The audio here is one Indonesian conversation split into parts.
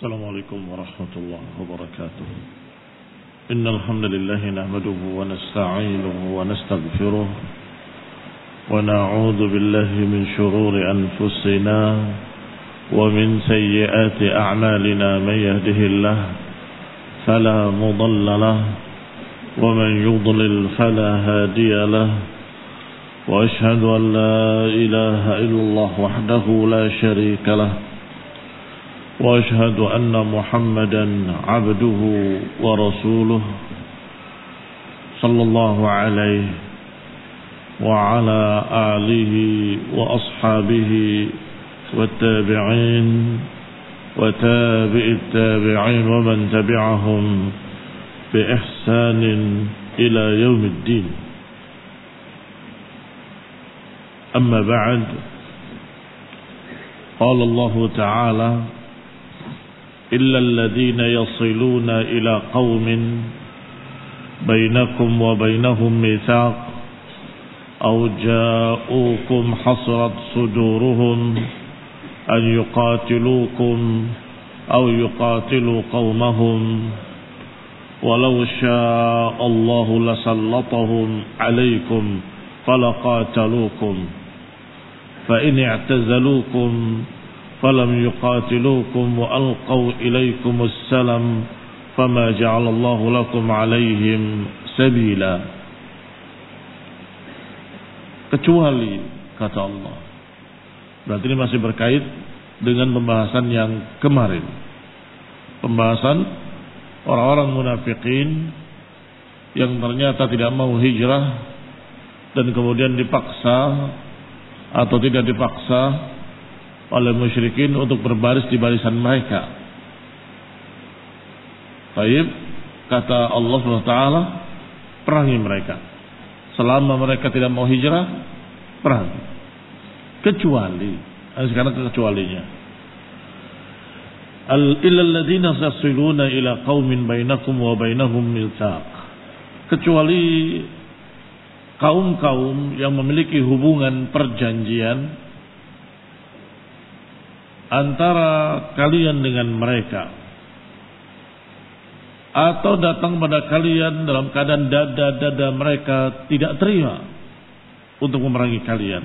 السلام عليكم ورحمة الله وبركاته. إن الحمد لله نحمده ونستعينه ونستغفره ونعوذ بالله من شرور أنفسنا ومن سيئات أعمالنا. من يهده الله فلا مضل له ومن يضلل فلا هادي له وأشهد أن لا إله إلا الله وحده لا شريك له وأشهد أن محمدا عبده ورسوله صلى الله عليه وعلى آله وأصحابه والتابعين وتابع التابعين ومن تبعهم بإحسان إلى يوم الدين. أما بعد، قال الله تعالى: إلا الذين يصلون إلى قوم بينكم وبينهم ميثاق أو جاءوكم حصرت صدورهم أن يقاتلوكم أو يقاتلوا قومهم ولو شاء الله لسلطهم عليكم فلقاتلوكم فإن اعتزلوكم فلم يقاتلوكم وألقوا إليكم السلم فما جعل الله لكم عليهم سبيلا. Kecuali, kata Allah. Berarti ini masih berkait dengan pembahasan yang kemarin. Pembahasan orang-orang munafikin yang ternyata tidak mau hijrah dan kemudian dipaksa atau tidak dipaksa oleh musyrikin untuk berbaris di barisan mereka. Baik, kata Allah SWT, perangi mereka. Selama mereka tidak mau hijrah, perangi. Kecuali, sekarang kecualinya. Illal ladzina yasiluna ila qaumin bainakum wa bainahum mitsaq. Kecuali kaum-kaum yang memiliki hubungan perjanjian antara kalian dengan mereka, atau datang pada kalian dalam keadaan dada-dada mereka tidak terima untuk memerangi kalian,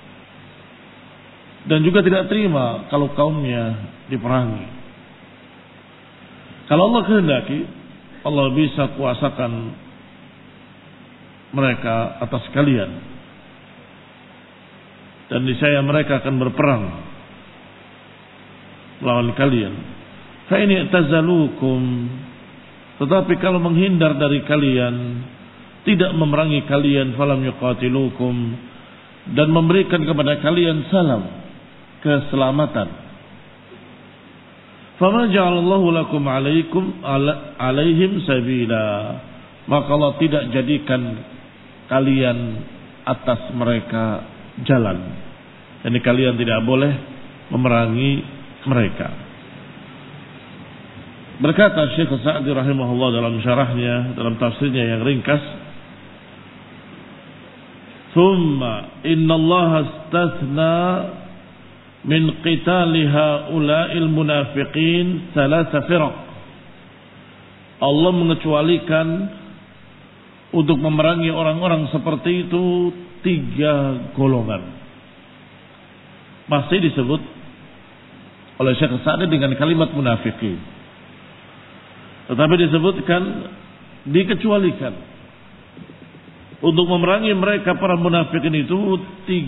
dan juga tidak terima kalau kaumnya diperangi. Kalau Allah kehendaki, Allah bisa kuasakan mereka atas kalian, dan niscaya mereka akan berperang lawan kalian. Fa in i'tazalukum, tetapi kalau menghindar dari kalian, tidak memerangi kalian, falam yuqatilukum, dan memberikan kepada kalian salam, keselamatan, fama ja'alallahu lakum alaihim sabila, maka Allah tidak jadikan kalian atas mereka jalan. Jadi kalian tidak boleh memerangi mereka. Berkata Syekh Sa'di rahimahullah dalam syarahnya, dalam tafsirnya yang ringkas, "Tsumma innallaha istathna min qitali haula'il munafiqin thalatha firaq." Allah mengecualikan untuk memerangi orang-orang seperti itu 3 golongan. Masih disebut oleh Syekh Sa'di dengan kalimat munafikin, tetapi disebutkan dikecualikan untuk memerangi mereka para munafikin itu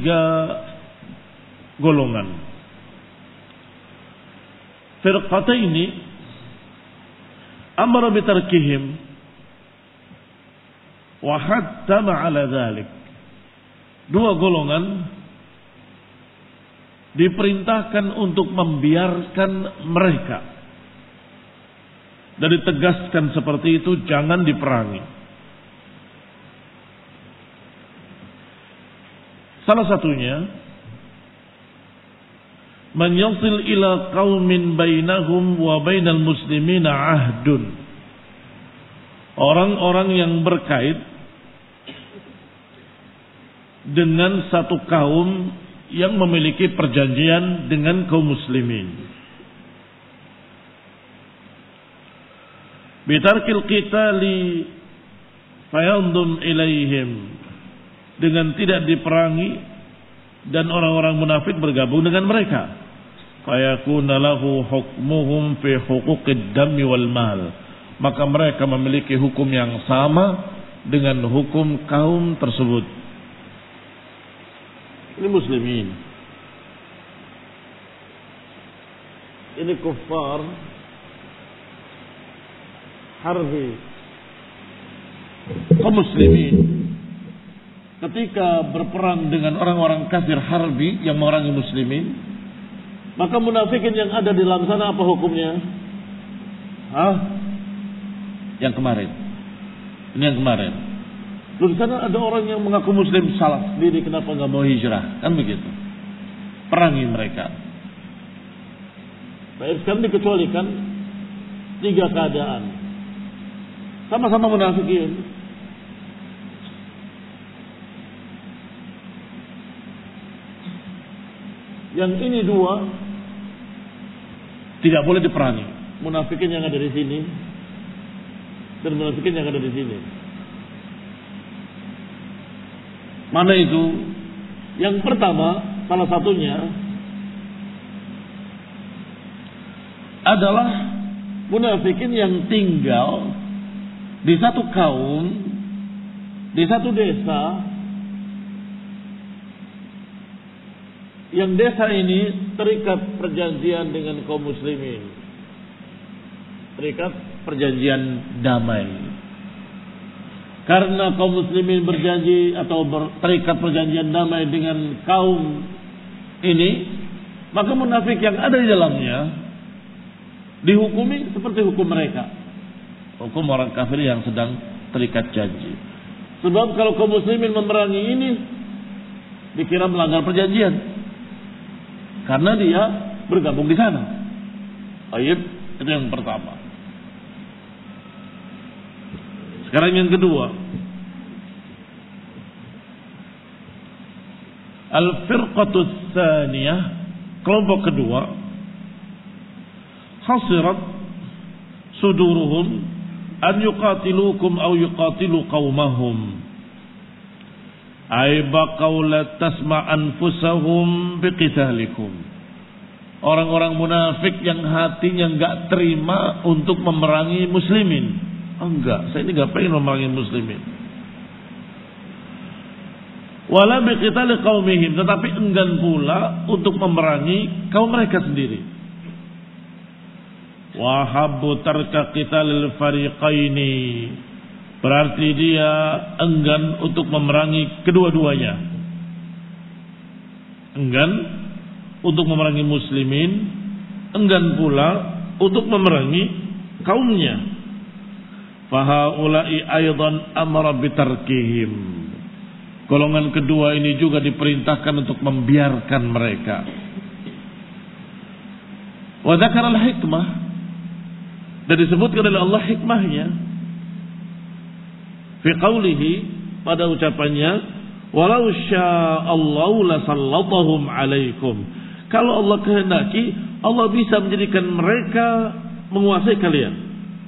3 golongan. Firqataini amara bitarkihim wa hattama ala dhalik. 2 golongan diperintahkan untuk membiarkan mereka, dan ditegaskan seperti itu, jangan diperangi. Salah satunya, man yasil ila qaumin bainahum wa bainal muslimina ahdun. Orang-orang yang berkait dengan satu kaum yang memiliki perjanjian dengan kaum muslimin. bitarkil qitali fayandum ilaihim, dengan tidak diperangi dan orang-orang munafik bergabung dengan mereka. Fayakuna lahu hukmuhum fi huquqid dami wal mal, maka mereka memiliki hukum yang sama dengan hukum kaum tersebut. Ini muslimin, ini kuffar harbi. Kaum muslimin ketika berperang dengan orang-orang kafir harbi yang memerangi muslimin, maka munafikin yang ada di dalam sana apa hukumnya? Yang kemarin. Ini yang kemarin. Di sana ada orang yang mengaku muslim salah sendiri, kenapa nggak mau hijrah? Kan begitu. Perangi mereka. Baik, sekarang dikecualikan 3 keadaan. Sama-sama munafikin. Yang ini 2 tidak boleh diperangi. Munafikin yang ada di sini dan munafikin yang ada di sini. Mana itu? Yang pertama, salah satunya adalah munafikin yang tinggal di satu kaum, di satu desa, yang desa ini terikat perjanjian dengan kaum muslimin, terikat perjanjian damai. Karena kaum muslimin berjanji atau terikat perjanjian damai dengan kaum ini, maka munafik yang ada di dalamnya dihukumi seperti hukum mereka, hukum orang kafir yang sedang terikat janji. Sebab kalau kaum muslimin memerangi ini, dikira melanggar perjanjian, karena dia bergabung di sana. Ayat itu yang pertama. Sekarang yang kedua, al-firqatus tsaniyah, kelompok kedua, hasirat suduruhum an yuqatilukum aw yuqatilu qaumahum, ay baqaw la tasma' anfusahum biqitalikum. Orang-orang munafik yang hatinya enggak terima untuk memerangi muslimin. Enggak, saya ini enggak pengen memerangi muslimin. Wala biqitali qaumihim, tetapi enggan pula untuk memerangi kaum mereka sendiri. Wa habbu tarka qitalil fariqaini, berarti dia enggan untuk memerangi kedua-duanya. Enggan untuk memerangi muslimin, enggan pula untuk memerangi kaumnya. Fahaula'i aidan amara bitarkihim. Golongan kedua ini juga diperintahkan untuk membiarkan mereka. Wa dzakara al-hikmah, dan disebutkan oleh Allah hikmahnya fi qawlihi, pada ucapannya, walau sya'allahu lasallatahum alaikum. Kalau Allah kehendaki, Allah bisa menjadikan mereka menguasai kalian.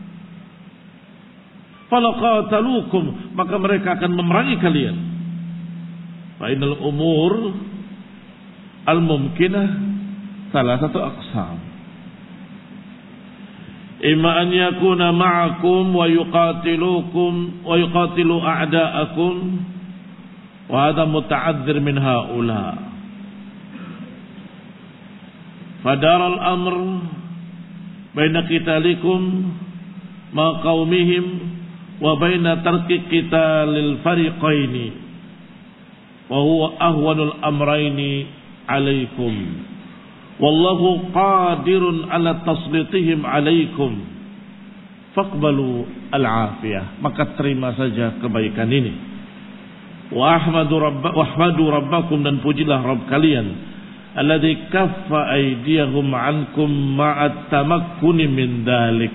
Falaqatalukum, maka mereka akan memerangi kalian. Fa innal umur al-mumkinah salah satu aqsam. Imma an yakuna ma'akum wa yuqatilukum wa yuqatilu a'da'akum, wa hadha muta'adzir min haula. Fadar al-amr baina qitalikum ma qaumihim wa baina tarki qitalil fariqaini, wa huwa ahwanul amrayni alaikum, wallahu qadirun ala taslitihim alaikum, faqbalu al-afiyah, maka terima saja kebaikan ini. Wa ahmadu rabbakum, dan pujilah Rabb kalian, alladzi kaffa aydiyahum ankum ma'at tamakkuni min dalik.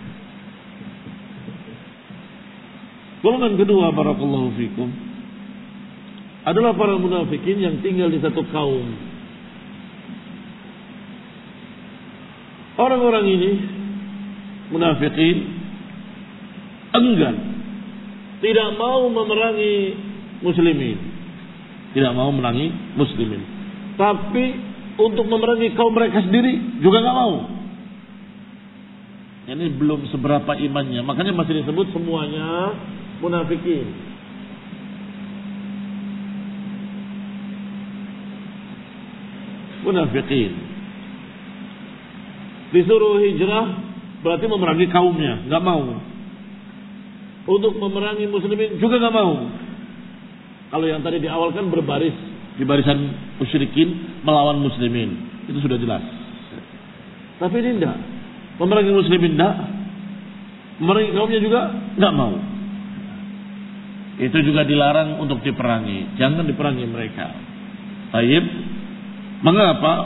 Golongan kedua, barakallahu fikum, adalah para munafikin yang tinggal di satu kaum. Orang-orang ini munafikin enggan, tidak mau memerangi muslimin, tidak mau memerangi muslimin. Tapi untuk memerangi kaum mereka sendiri juga nggak mau. Ini belum seberapa imannya, makanya masih disebut semuanya munafikin. Munafikin. Disuruh hijrah berarti memerangi kaumnya, nggak mau. Untuk memerangi muslimin juga nggak mau. Kalau yang tadi di awal kan berbaris di barisan musyrikin melawan muslimin, itu sudah jelas. Tapi ini enggak, memerangi muslimin enggak, memerangi kaumnya juga nggak mau. Itu juga dilarang untuk diperangi, jangan diperangi mereka. Taib, mengapa?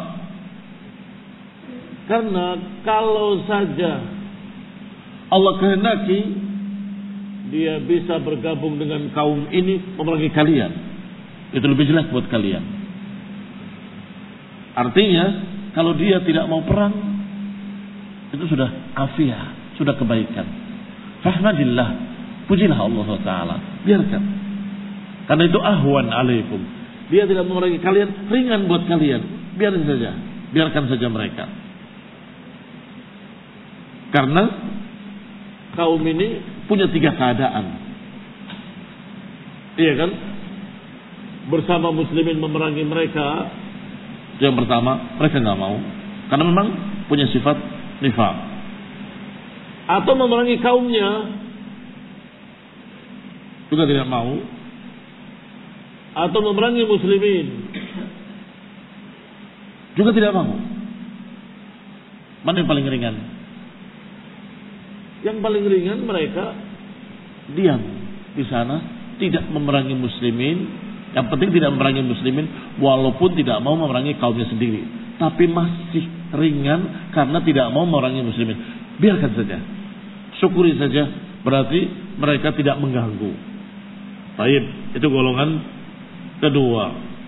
Karena kalau saja Allah kehendaki, dia bisa bergabung dengan kaum ini memerangi kalian. Itu lebih jelas buat kalian. Artinya kalau dia tidak mau perang, itu sudah afiah, sudah kebaikan. Fahmadillah, pujilah Allah Taala. Biarkan. Karena itu ahwan alaikum. Dia tidak memerangi kalian, ringan buat kalian. Biarkan saja, biarkan saja mereka. Karena kaum ini punya 3 keadaan. Iya kan? Bersama muslimin memerangi mereka. Yang pertama, mereka nggak mau. Karena memang punya sifat nifaq. Atau memerangi kaumnya juga tidak mau. Atau memerangi muslimin juga tidak mau. Mana yang paling ringan? Yang paling ringan mereka diam di sana, tidak memerangi muslimin. Yang penting tidak memerangi muslimin, walaupun tidak mau memerangi kaumnya sendiri. Tapi masih ringan karena tidak mau memerangi muslimin. Biarkan saja, syukuri saja, berarti mereka tidak mengganggu. Baik, itu golongan kedua.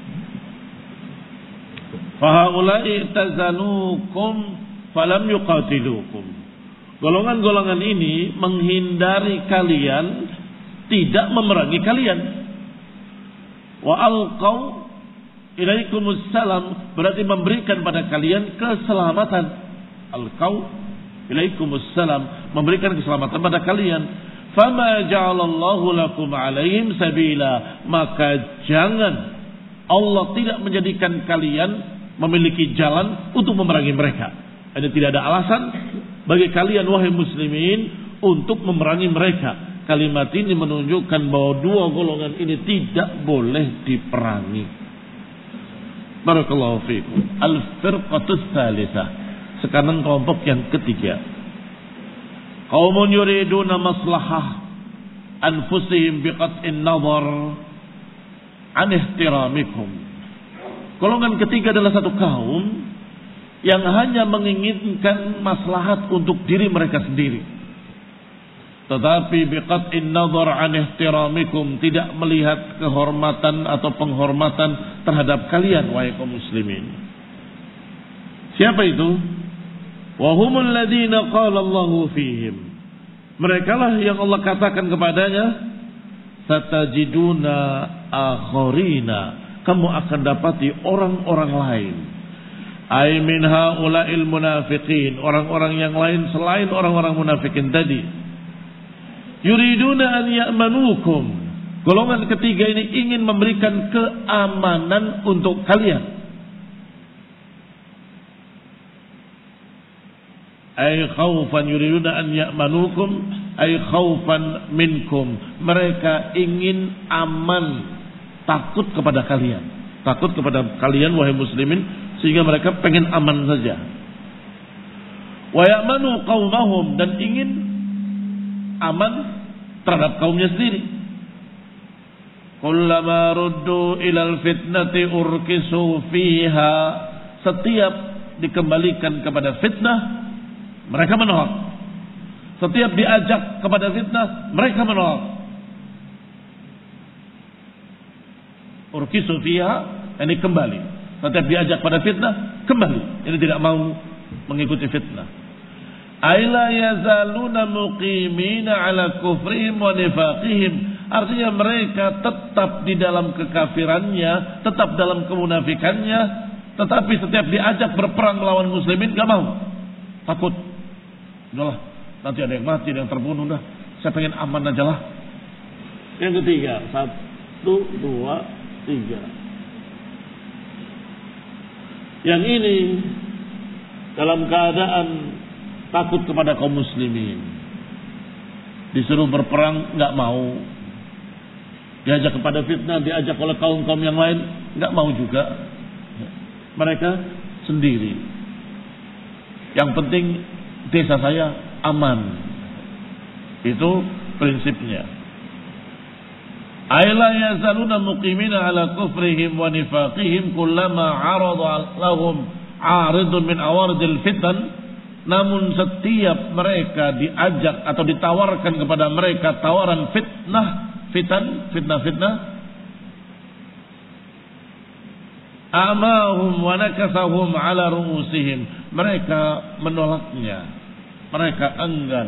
Fahaulai tazanukum falam yuqatilukum. Golongan-golongan ini menghindari kalian, tidak memerangi kalian. Wa alqau ilaikumus salam, berarti memberikan pada kalian keselamatan. Alqau ilaikumus salam, memberikan keselamatan pada kalian. Fama ja'alallahu lakum alaihim sabila, maka jangan Allah tidak menjadikan kalian memiliki jalan untuk memerangi mereka. Ada tidak ada alasan bagi kalian wahai muslimin untuk memerangi mereka. Kalimat ini menunjukkan bahwa 2 golongan ini tidak boleh diperangi. Barakallahu fiikum. Al-firqatus tsalisah. Sekarang kelompok yang ketiga. Qaumun yuriduna maslahah anfusihim biqat'in nazar an ihtiramikum. Golongan ketiga adalah satu kaum yang hanya menginginkan maslahat untuk diri mereka sendiri. Tetapi biqat'in nazar an ihtiramikum, tidak melihat kehormatan atau penghormatan terhadap kalian wahai kaum muslimin. Siapa itu? Wa humul ladzina qala Allahu fihim. Mereka lah yang Allah katakan kepadanya, satajiduna akharina, kamu akan dapati orang-orang lain. Ay min haula'il munafiqin, orang-orang yang lain selain orang-orang munafikin tadi. Yuriduna an ya'manukum. Golongan ketiga ini ingin memberikan keamanan untuk kalian. Ay khaufan yuriduna an ya'manukum, ay khaufan minkum. Mereka ingin aman, takut kepada kalian. Takut kepada kalian wahai muslimin, sehingga mereka pengen aman saja. Wa ya'manu qaumahum, dan ingin aman terhadap kaumnya sendiri. Kullama ruddu ilal fitnati urkisu fiha. Setiap dikembalikan kepada fitnah, mereka menolak. Setiap diajak kepada fitnah, mereka menolak. Urkisu fiha, ini kembali. Setiap diajak pada fitnah, kembali. Ini tidak mau mengikuti fitnah. Aila yazaluna muqimina ala kufrihim wa nifaqihim. Artinya mereka tetap di dalam kekafirannya, tetap dalam kemunafikannya, tetapi setiap diajak berperang melawan muslimin gak mau. Takut. Udahlah, nanti ada yang mati, ada yang terbunuh, dah. Saya pengen aman aja lah. Yang ketiga, 1, 2, 3. Yang ini dalam keadaan takut kepada kaum muslimin, disuruh berperang nggak mau, diajak kepada fitnah, diajak oleh kaum-kaum yang lain nggak mau juga. Mereka sendiri. Yang penting desa saya aman. Itu prinsipnya. Aila yazaluna muqimina ala kufrihim wa nifaqihim kullama 'arada lahum 'aridun min awaridil fitan. Namun setiap mereka diajak atau ditawarkan kepada mereka tawaran fitnah, amahum wa nakasahum ala ru'usihim, mereka menolaknya, mereka enggan.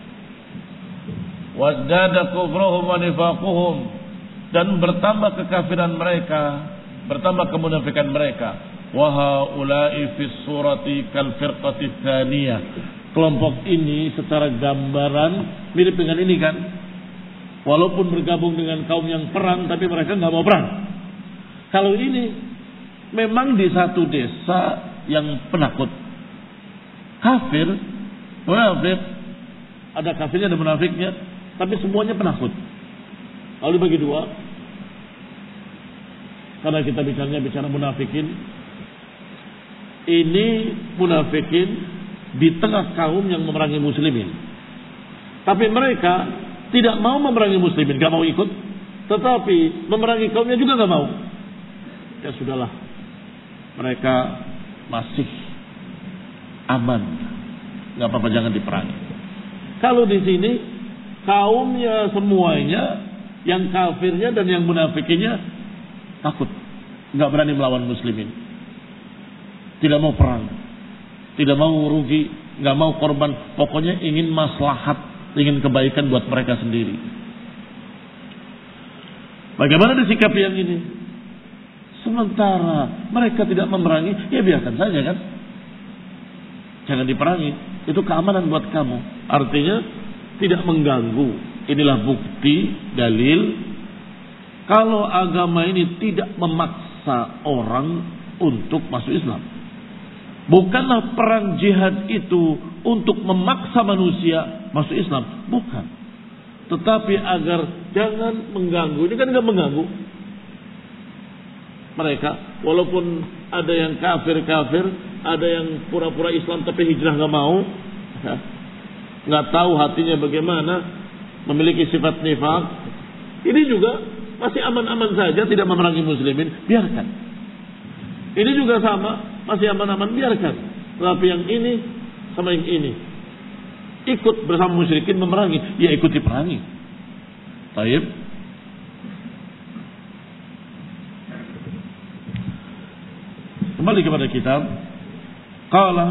Wazdada kufruhum wa nifaquhum, dan bertambah kekafiran mereka, bertambah kemunafikan mereka. Wa haula'i fi surati kal firqati tsaniyah. Kelompok ini secara gambaran mirip dengan ini kan. Walaupun bergabung dengan kaum yang perang, tapi mereka nggak mau perang. Kalau ini memang di satu desa yang penakut, kafir, munafik, ada kafirnya ada munafiknya, tapi semuanya penakut. Lalu dibagi dua. Karena kita bicara munafikin. Ini munafikin di tengah kaum yang memerangi muslimin. Tapi mereka tidak mau memerangi muslimin, gak mau ikut. Tetapi memerangi kaumnya juga gak mau. Ya sudahlah, mereka masih aman, gak apa-apa, jangan diperangi. Kalau di sini kaumnya semuanya, yang kafirnya dan yang munafikinnya takut, gak berani melawan muslimin. Tidak mau perang, tidak mau rugi, nggak mau korban, pokoknya ingin maslahat, ingin kebaikan buat mereka sendiri. Bagaimana sikap yang ini? Sementara mereka tidak memerangi, ya biarkan saja kan. Jangan diperangi, itu keamanan buat kamu. Artinya tidak mengganggu. Inilah bukti, dalil, kalau agama ini tidak memaksa orang untuk masuk Islam. Bukanlah perang jihad itu untuk memaksa manusia masuk Islam, bukan. Tetapi agar jangan mengganggu. Ini kan enggak mengganggu mereka. Walaupun ada yang kafir, ada yang pura-pura Islam tapi hijrah enggak mau, enggak tahu hatinya bagaimana, memiliki sifat nifaq. Ini juga masih aman-aman saja, tidak memerangi muslimin, biarkan. Ini juga sama, masih aman-aman, biarkan. Tapi yang ini sama yang ini ikut bersama musyrikin memerangi, ya ikut diperangi. Taib. Kembali kepada kitab. Qala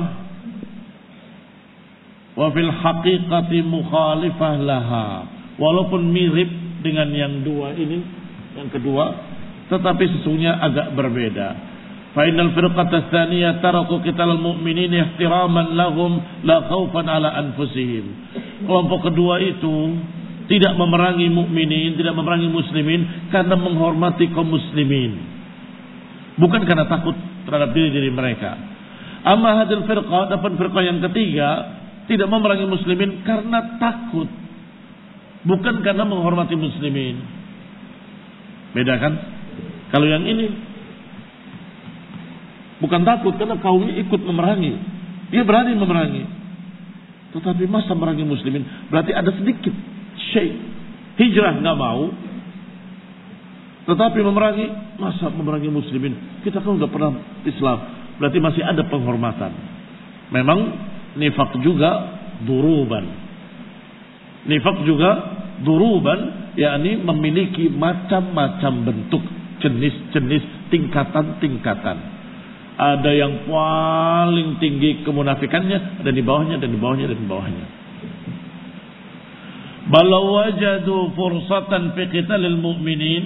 wa fil haqiqati mukhalifah laha. Walaupun mirip dengan yang dua ini, yang kedua, tetapi sesungguhnya agak berbeda. Fa'innal firqata tsaniyah taraku qitalal mu'minin ihtiraman lahum la khaufan ala anfusihim. Kelompok kedua itu tidak memerangi mukminin, tidak memerangi muslimin karena menghormati kaum muslimin, bukan karena takut terhadap diri mereka. Amma hadil firqah, dapat firqah yang ketiga, tidak memerangi muslimin karena takut, bukan karena menghormati muslimin. Beda kan? Kalau yang ini bukan takut karena kaumnya ikut memerangi, dia berani memerangi, tetapi masa memerangi muslimin, berarti ada sedikit syai. Hijrah nggak mau, tetapi memerangi, masa memerangi muslimin, kita kan udah pernah Islam, berarti masih ada penghormatan. Memang nifaq juga duruban, yakni memiliki macam-macam bentuk, jenis-jenis, tingkatan-tingkatan. Ada yang paling tinggi kemunafikannya, ada di bawahnya, dan di bawahnya, dan di bawahnya. Balau wajadu fursatan fi qitalil mu'minin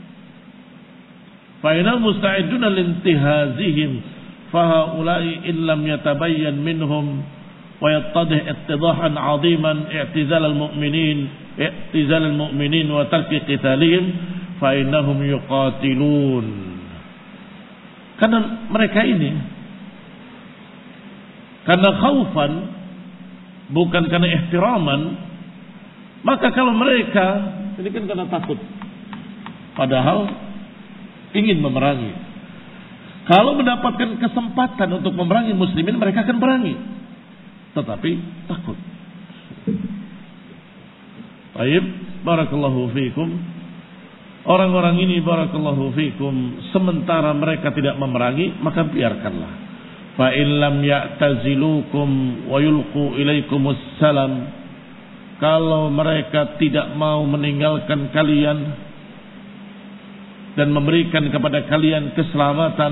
fa inal musta'iduna lintihazihim fa haula'i in lam yatabayyan minhum wa yattadih ittidahan 'aziman i'tizal al-mu'minin wa tarki qitalihim fa innahum yuqatilun. Karena mereka ini, karena khaufan, bukan karena ihtiraman, maka kalau mereka ini kan karena takut, padahal ingin memerangi. Kalau mendapatkan kesempatan untuk memerangi muslimin, mereka akan memerangi, tetapi takut. Baik, barakallahu fiikum. Orang-orang ini barakallahu fiikum, sementara mereka tidak memerangi, maka biarkanlah. Fa in lam ya'tazilukum wa yulqu ilaikumus salam. Kalau mereka tidak mau meninggalkan kalian dan memberikan kepada kalian keselamatan,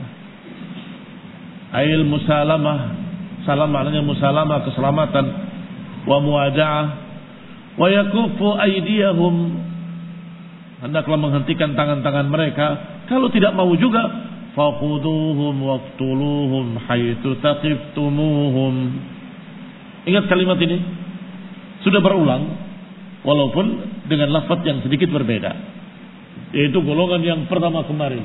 ail musalamah, salam maknanya musalamah, keselamatan, wa muwada'ah, wa yakufu aydiyahum, hendaklah menghentikan tangan-tangan mereka. Kalau tidak mau juga, faquduhum waqtuluhum haitsu taqiftumuhum. Ingat kalimat ini, sudah berulang walaupun dengan lafaz yang sedikit berbeda, yaitu golongan yang pertama kemarin.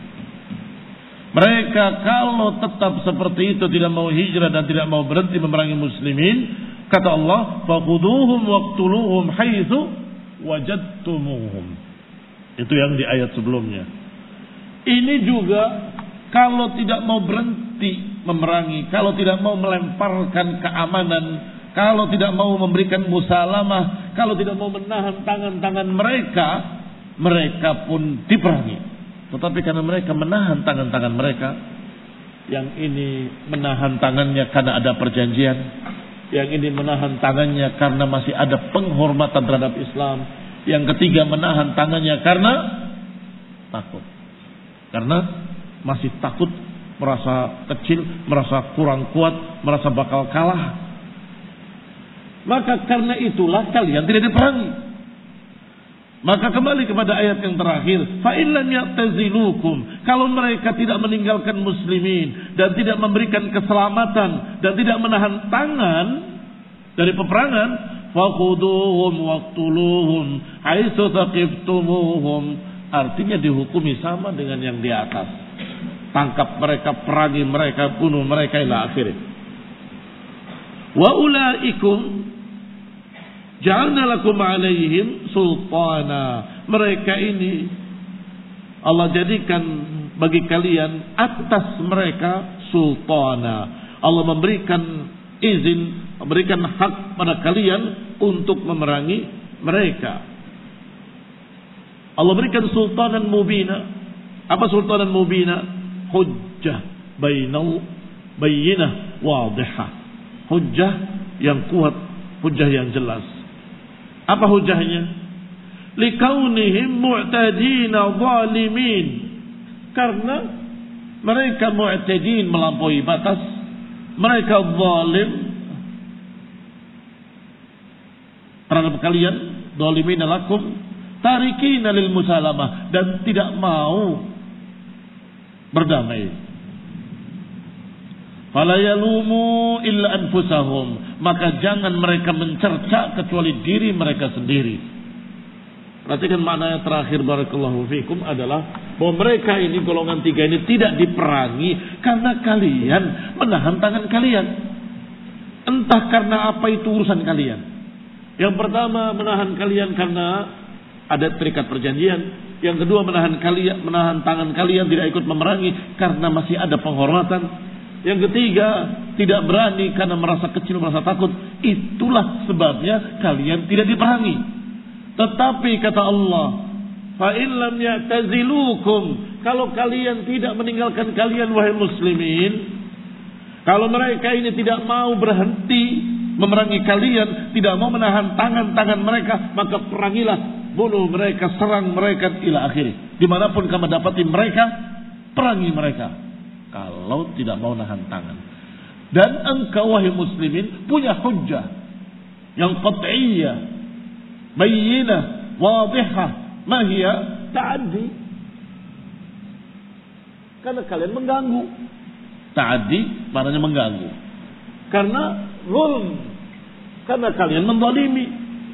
Mereka kalau tetap seperti itu, tidak mau hijrah dan tidak mau berhenti memerangi muslimin, kata Allah, faquduhum waqtuluhum haitsu wajadtumuhum. Itu yang di ayat sebelumnya. Ini juga kalau tidak mau berhenti memerangi, kalau tidak mau melemparkan keamanan, kalau tidak mau memberikan musalamah, kalau tidak mau menahan tangan-tangan mereka, mereka pun diperangi. Tetapi karena mereka menahan tangan-tangan mereka, yang ini menahan tangannya karena ada perjanjian, yang ini menahan tangannya karena masih ada penghormatan terhadap Islam, yang ketiga menahan tangannya karena takut. Karena masih takut, merasa kecil, merasa kurang kuat, merasa bakal kalah. Maka karena itulah kalian tidak diperangi. Maka kembali kepada ayat yang terakhir, fa in lam ya'tazilukum, kalau mereka tidak meninggalkan muslimin dan tidak memberikan keselamatan dan tidak menahan tangan dari peperangan, faquduhum waqtuluhum haitsu taqiftumuhum, artinya dihukumi sama dengan yang di atas. Tangkap mereka, perangi mereka, bunuh mereka ila akhir. Wa ulaikum ja'alna lakum alaihim sultana. Mereka ini Allah jadikan bagi kalian atas mereka sultana. Allah memberikan izin, memberikan hak pada kalian untuk memerangi mereka. Allah berikan sultanan mubina. Apa sultanan mubina? Hujjah bayyinah wadihah. Hujjah yang kuat, hujjah yang jelas. Apa hujjahnya? Likaunihim mu'tadina zalimin. Karena mereka mu'tadin, melampaui batas, mereka zalim terhadap kalian, zalimina lakum, tarikina lil musalamah, dan tidak mau berdamai. Fala yalumu illa anfusahum, maka jangan mereka mencerca kecuali diri mereka sendiri. Perhatikan makna yang terakhir barakallahu fikum adalah bahwa mereka ini, golongan tiga ini, tidak diperangi karena kalian menahan tangan kalian. Entah karena apa itu urusan kalian. Yang pertama, menahan kalian karena ada terikat perjanjian. Yang kedua, menahan tangan kalian tidak ikut memerangi karena masih ada penghormatan. Yang ketiga, tidak berani karena merasa kecil, merasa takut. Itulah sebabnya kalian tidak diperangi. Tetapi kata Allah, fa in lam ya'tazilukum, kalau kalian tidak meninggalkan kalian wahai muslimin, kalau mereka ini tidak mau berhenti memerangi kalian, tidak mau menahan tangan-tangan mereka, maka perangilah, bunuh mereka, serang mereka ila akhiri. Dimanapun kamu dapati mereka, perangi mereka. kalau tidak mau nahan tangan. Dan engkau wahai muslimin punya hujjah yang qat'iyyah, bayyinah, wadihah, ma hiya ta'addi. Karena kalian mengganggu. Ta'addi maknanya mengganggu. Karena zulm, karena kalian menzalimi.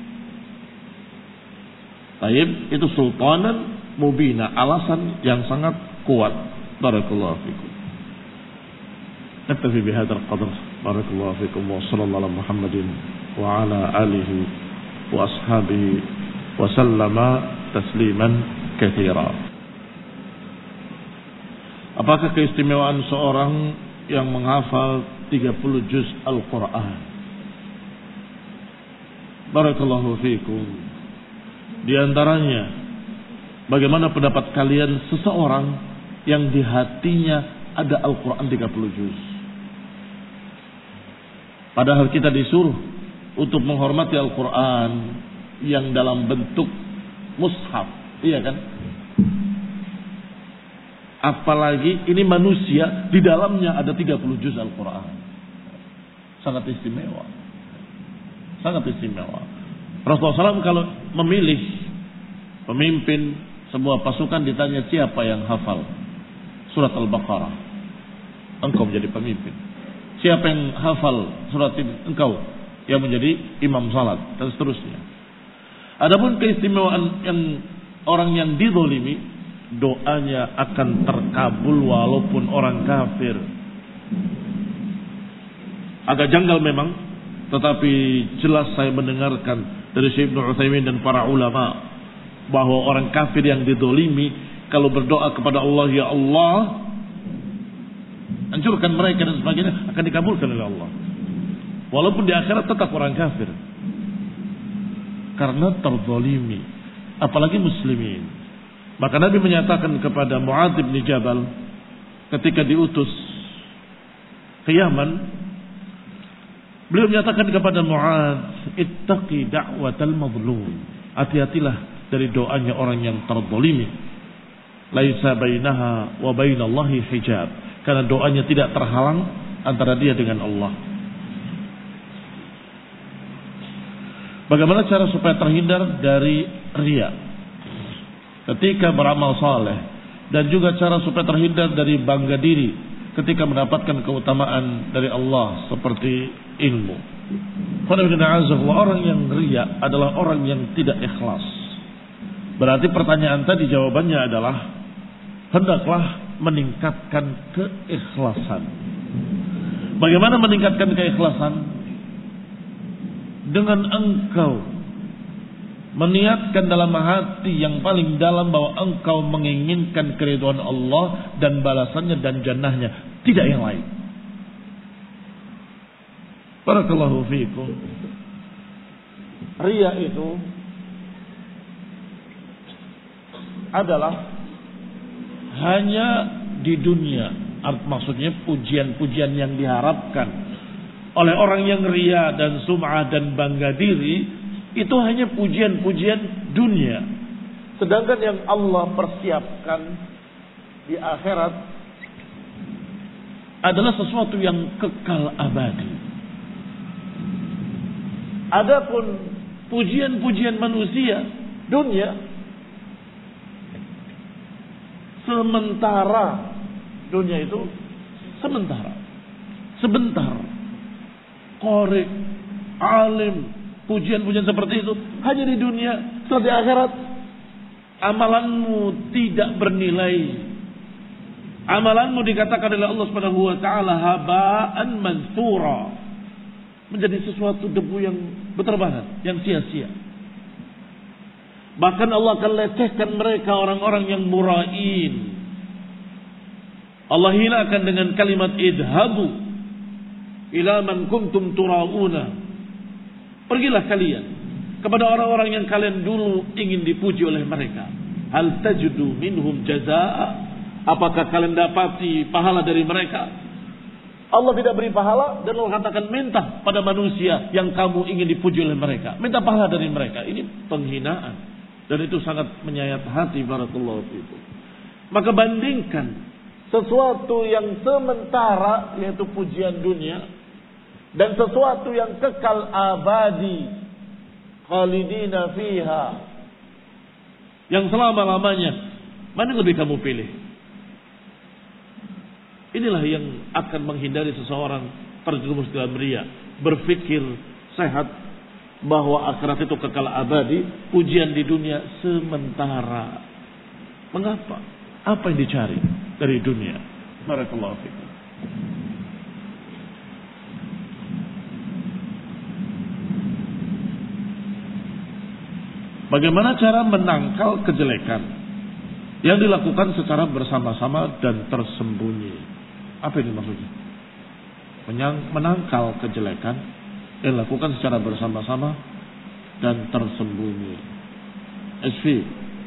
Baik, itu sultanan mubina, alasan yang sangat kuat. Barakallahu fikum. Naktafi bihadzal qadr. Barakallahu fikum wa sallallahu ala Muhammadin wa ala alihi wa ashabihi wa sallama tasliman katsira. Apakah keistimewaan seorang yang menghafal 30 juz Al-Quran? Barakallahu fikum. Di antaranya, bagaimana pendapat kalian seseorang yang di hatinya ada Al-Quran 30 juz? Padahal kita disuruh untuk menghormati Al-Quran yang dalam bentuk mushaf. Iya kan? Apalagi ini manusia, di dalamnya ada 30 juz Al-Quran. Sangat istimewa. Sangat istimewa. Rasulullah SAW kalau memilih pemimpin sebuah pasukan ditanya siapa yang hafal surat Al-Baqarah, engkau menjadi pemimpin. Siapa yang hafal surat ini, engkau yang menjadi imam salat, dan seterusnya. Adapun keistimewaan yang orang yang dizalimi, doanya akan terkabul walaupun orang kafir. Agak janggal memang, tetapi jelas saya mendengarkan dari Syekh Ibnu Utsaimin dan para ulama bahwa orang kafir yang dizalimi kalau berdoa kepada Allah, ya Allah hancurkan mereka dan sebagainya, akan dikabulkan oleh Allah. Walaupun di akhirat tetap orang kafir. Karena terzalimi, apalagi muslimin. Maka Nabi menyatakan kepada Mu'adz bin Jabal ketika diutus ke Yaman, beliau menyatakan kepada Mu'adz, ittaqi da'watal mazlum. Hati-hatilah dari doanya orang yang terzalimi. Laisa bainaha wa bainallahi hijab. Karena doanya tidak terhalang antara dia dengan Allah. Bagaimana cara supaya terhindar dari riya ketika beramal saleh, dan juga cara supaya terhindar dari bangga diri ketika mendapatkan keutamaan dari Allah seperti ilmu. Orang yang riya adalah orang yang tidak ikhlas. Berarti pertanyaan tadi jawabannya adalah hendaklah meningkatkan keikhlasan. Bagaimana meningkatkan keikhlasan? Dengan engkau meniatkan dalam hati yang paling dalam bahwa engkau menginginkan keridhaan Allah dan balasannya dan jannahnya, tidak yang lain. Barakallahu fiikum. Riya itu adalah hanya di dunia. Maksudnya pujian-pujian yang diharapkan oleh orang yang riya dan sum'ah dan bangga diri, itu hanya pujian-pujian dunia. Sedangkan yang Allah persiapkan di akhirat adalah sesuatu yang kekal abadi. Adapun pujian-pujian manusia dunia sementara, dunia itu sementara, sebentar. Qari, alim, pujian-pujian seperti itu hanya di dunia. Setelah di akhirat amalanmu tidak bernilai. Amalanmu dikatakan oleh Allah Subhanahu wa taala haba'an mansura, menjadi sesuatu debu yang berterbangan, yang sia-sia. Bahkan Allah akan lecehkan mereka, orang-orang yang mura'in. Allah hinakan dengan kalimat idhabu ila man kuntum tura'una. Pergilah kalian kepada orang-orang yang kalian dulu ingin dipuji oleh mereka. Hal tajidu minhum jazaa? Apakah kalian dapati pahala dari mereka? Allah tidak beri pahala, dan Allah katakan minta pada manusia yang kamu ingin dipuji oleh mereka. Minta pahala dari mereka. Ini penghinaan. Dan itu sangat menyayat hati. Barakallahu fiikum. Maka bandingkan sesuatu yang sementara yaitu pujian dunia dan sesuatu yang kekal abadi, khalidina fiha, yang selama-lamanya. Mana yang lebih kamu pilih? Inilah yang akan menghindari seseorang terjerumus dalam riya, berpikir sehat bahwa akhirat itu kekal abadi, pujian di dunia sementara. Mengapa? Apa yang dicari dari dunia? Barakallahu fikum. Bagaimana cara menangkal kejelekan yang dilakukan secara bersama-sama dan tersembunyi? Apa ini maksudnya? Menangkal kejelekan yang dilakukan secara bersama-sama dan tersembunyi. SV.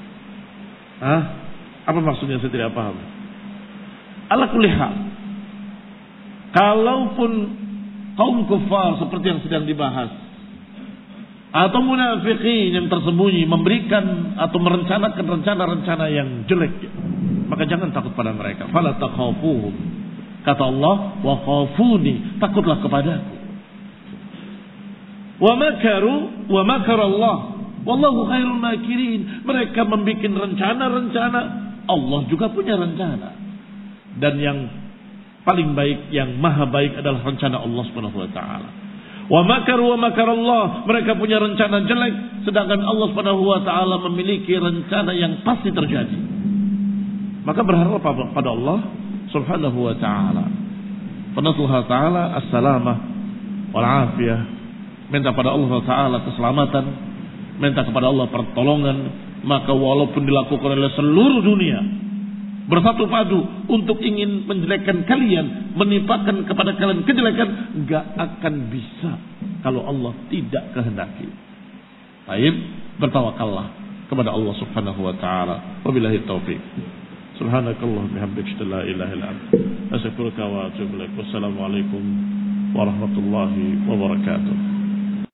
Apa maksudnya? Saya tidak paham. Ala kulli hal, kalaupun kaum kufar seperti yang sedang dibahas atau munafikin yang tersembunyi memberikan atau merencanakan rencana-rencana yang jelek, maka jangan takut pada mereka. Fala takhafuhum. Kata Allah, wa khafuni, takutlah kepadaku. Wa makaru wa makar Allah wallahu khairul makirin. Mereka membuat rencana-rencana, Allah juga punya rencana. Dan yang paling baik, yang maha baik adalah rencana Allah Subhanahu wa taala. Wa makaru wa makar Allah, mereka punya rencana jelek sedangkan Allah Subhanahu wa taala memiliki rencana yang pasti terjadi. Maka berharap pada Allah Subhanahu wa taala. Fanasluha taala as-salamah wal afiyah. Minta pada Allah Ta'ala keselamatan, minta kepada Allah pertolongan. Maka walaupun dilakukan oleh seluruh dunia bersatu padu untuk ingin menjelekkan kalian, menimpakan kepada kalian kejelekan, gak akan bisa kalau Allah tidak kehendaki. Baik, bertawakallah kepada Allah Subhanahu wa taala. Wabillahi taufik. Subhanakallah bihamdika la ilaha illa anta astaghfiruka wa atubu ilaik. Wassalamualaikum warahmatullahi wabarakatuh.